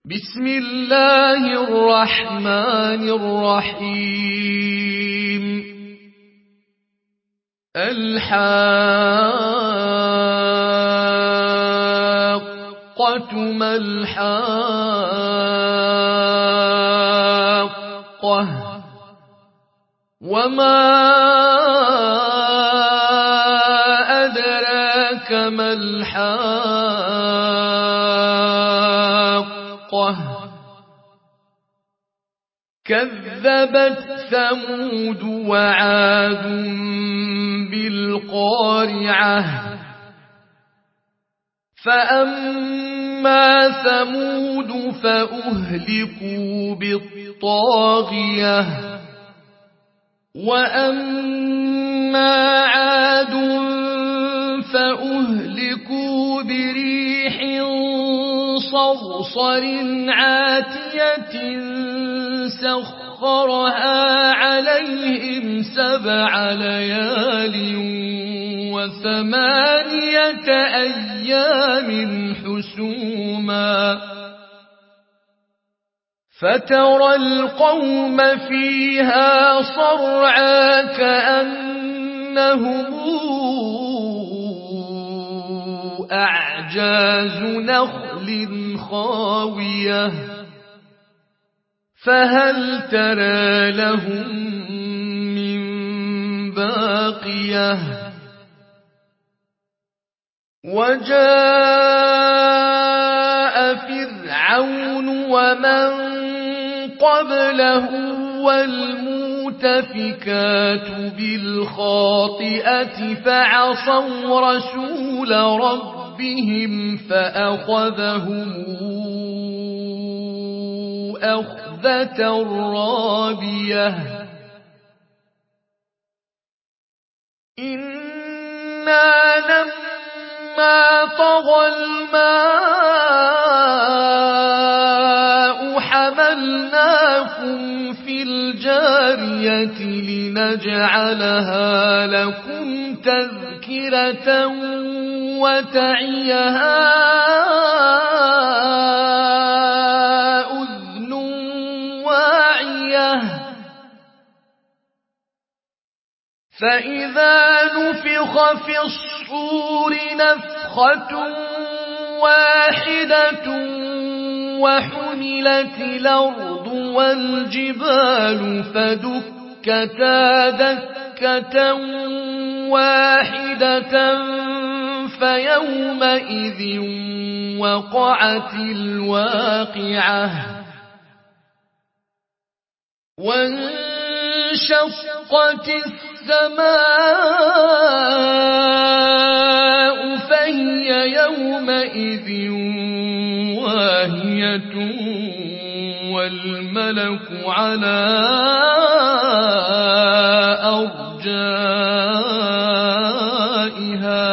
بسم الله الرحمن الرحيم. الحاقة ما الحاقة وما أدراك ما الحاقة كذبت ثمود وعاد بالقارعة فأما ثمود فأهلكوا بالطاغية وأما عاد فأهلكوا بريح صرصر عاتية سخرها عليهم 7 ليال و8 أيام حسوما فترى القوم فيها صرعى كأنهم أعجاز نخل خاوية فهل ترى لهم من باقية وجاء فرعون ومن قبله والمؤتفكات بالخاطئة فعصوا رسول ربهم فأخذهم أخذة رابية إنا لما طغى الماء حملناكم في الجارية لنجعلها لكم تذكرة وتعيها أذن واعية فإذا نفخ في الصور نفخة واحدة وحملت الأرض والجبال فدكتا دكة واحدة فيومئذ وقعت الواقعة وانشقت السماء فهي يومئذ واهية والملك على أرجائها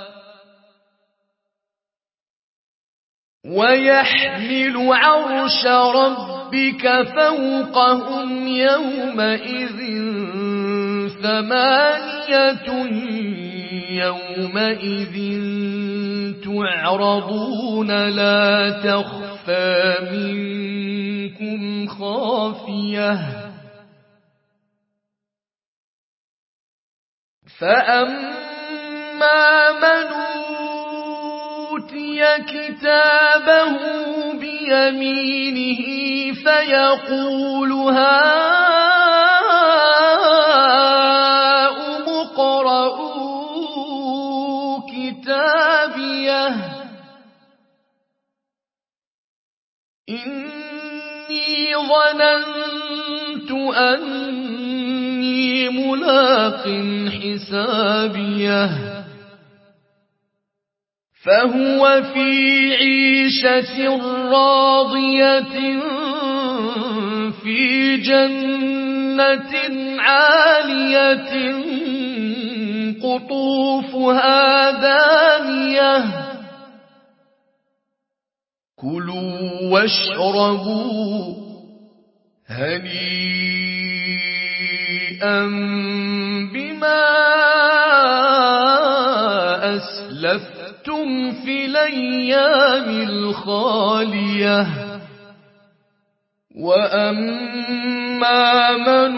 ويحمل عرش ربك فوقهم يومئذ 8 يومئذ تعرضون لا تخفى منكم خافية فأما من أوتي كتابه بيمينه فيقول هاؤم اقرءوا كتابيه إني ظننت أني ملاق حسابيه فهو في عيشة راضية في جنة عالية قطوفها دانية كلوا واشربوا هنيئا بما أسلفتم في الأيام الخالية وأما من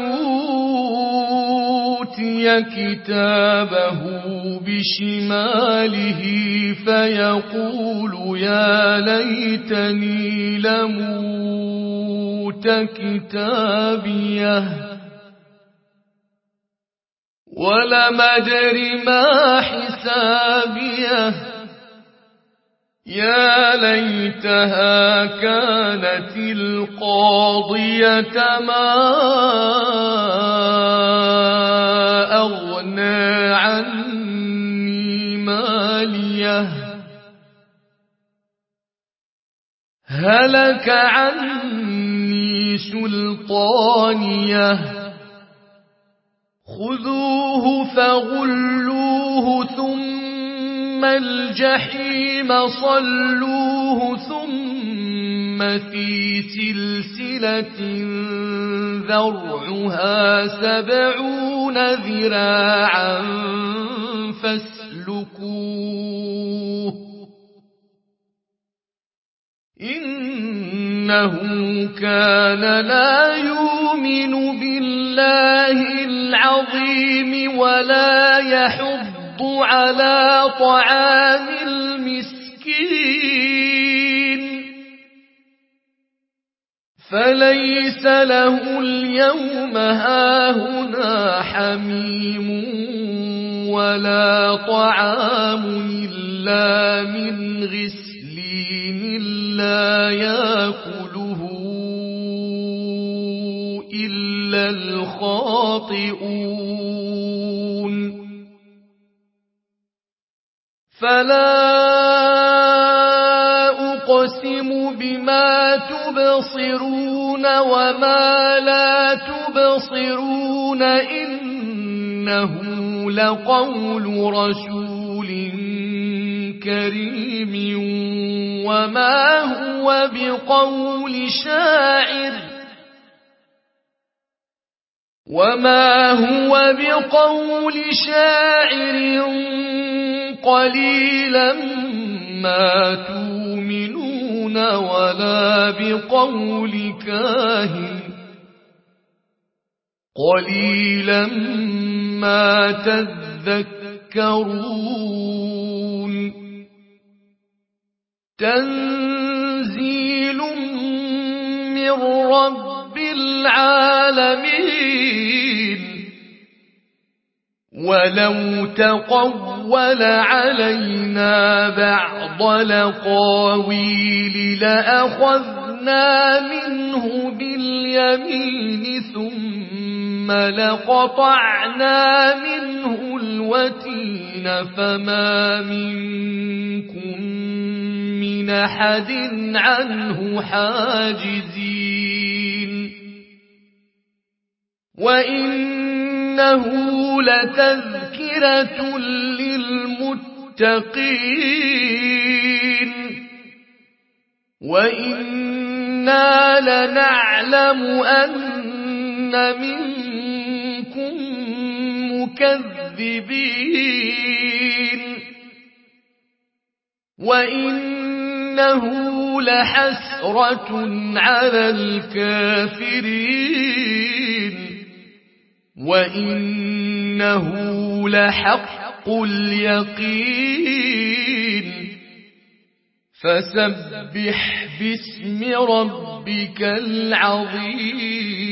أوتي كتابه بشماله فيقول يا ليتني لم أوت كتابيه ولم أدر ما حسابيه يا ليتها كانت القاضية ما أغنى عني ماليه هلك عني سلطانيه خذوه فغلوه ثم الجحيم صلوه ثم في سلسلة ذرعها 70 ذراعا فاسلكوه إنه كان لا يؤمن بالله العظيم ولا يحض على طعام المسكين فليس له اليوم هاهنا حميم ولا طعام إلا من غسلين لا يأكله إلا الخاطئون فلا أقسم بما تبصرون وما لا تبصرون إنه لقول رسول كريم وما هو بقول شاعر قليلا ما تؤمنون ولا بقول كاهن قليلا ما تذكرون تنزيل من رب العالمين ولو تقول علينا بعض الأقاويل لأخذنا منه باليمين ثم لقطعنا منه الوتين فما منكم من أحد عنه حاجزين وإنه لتذكرة للمتقين وإنا لنعلم أن منكم مكذبين وإنه لحسرة على الكافرين وإنه لحق اليقين فسبح باسم ربك العظيم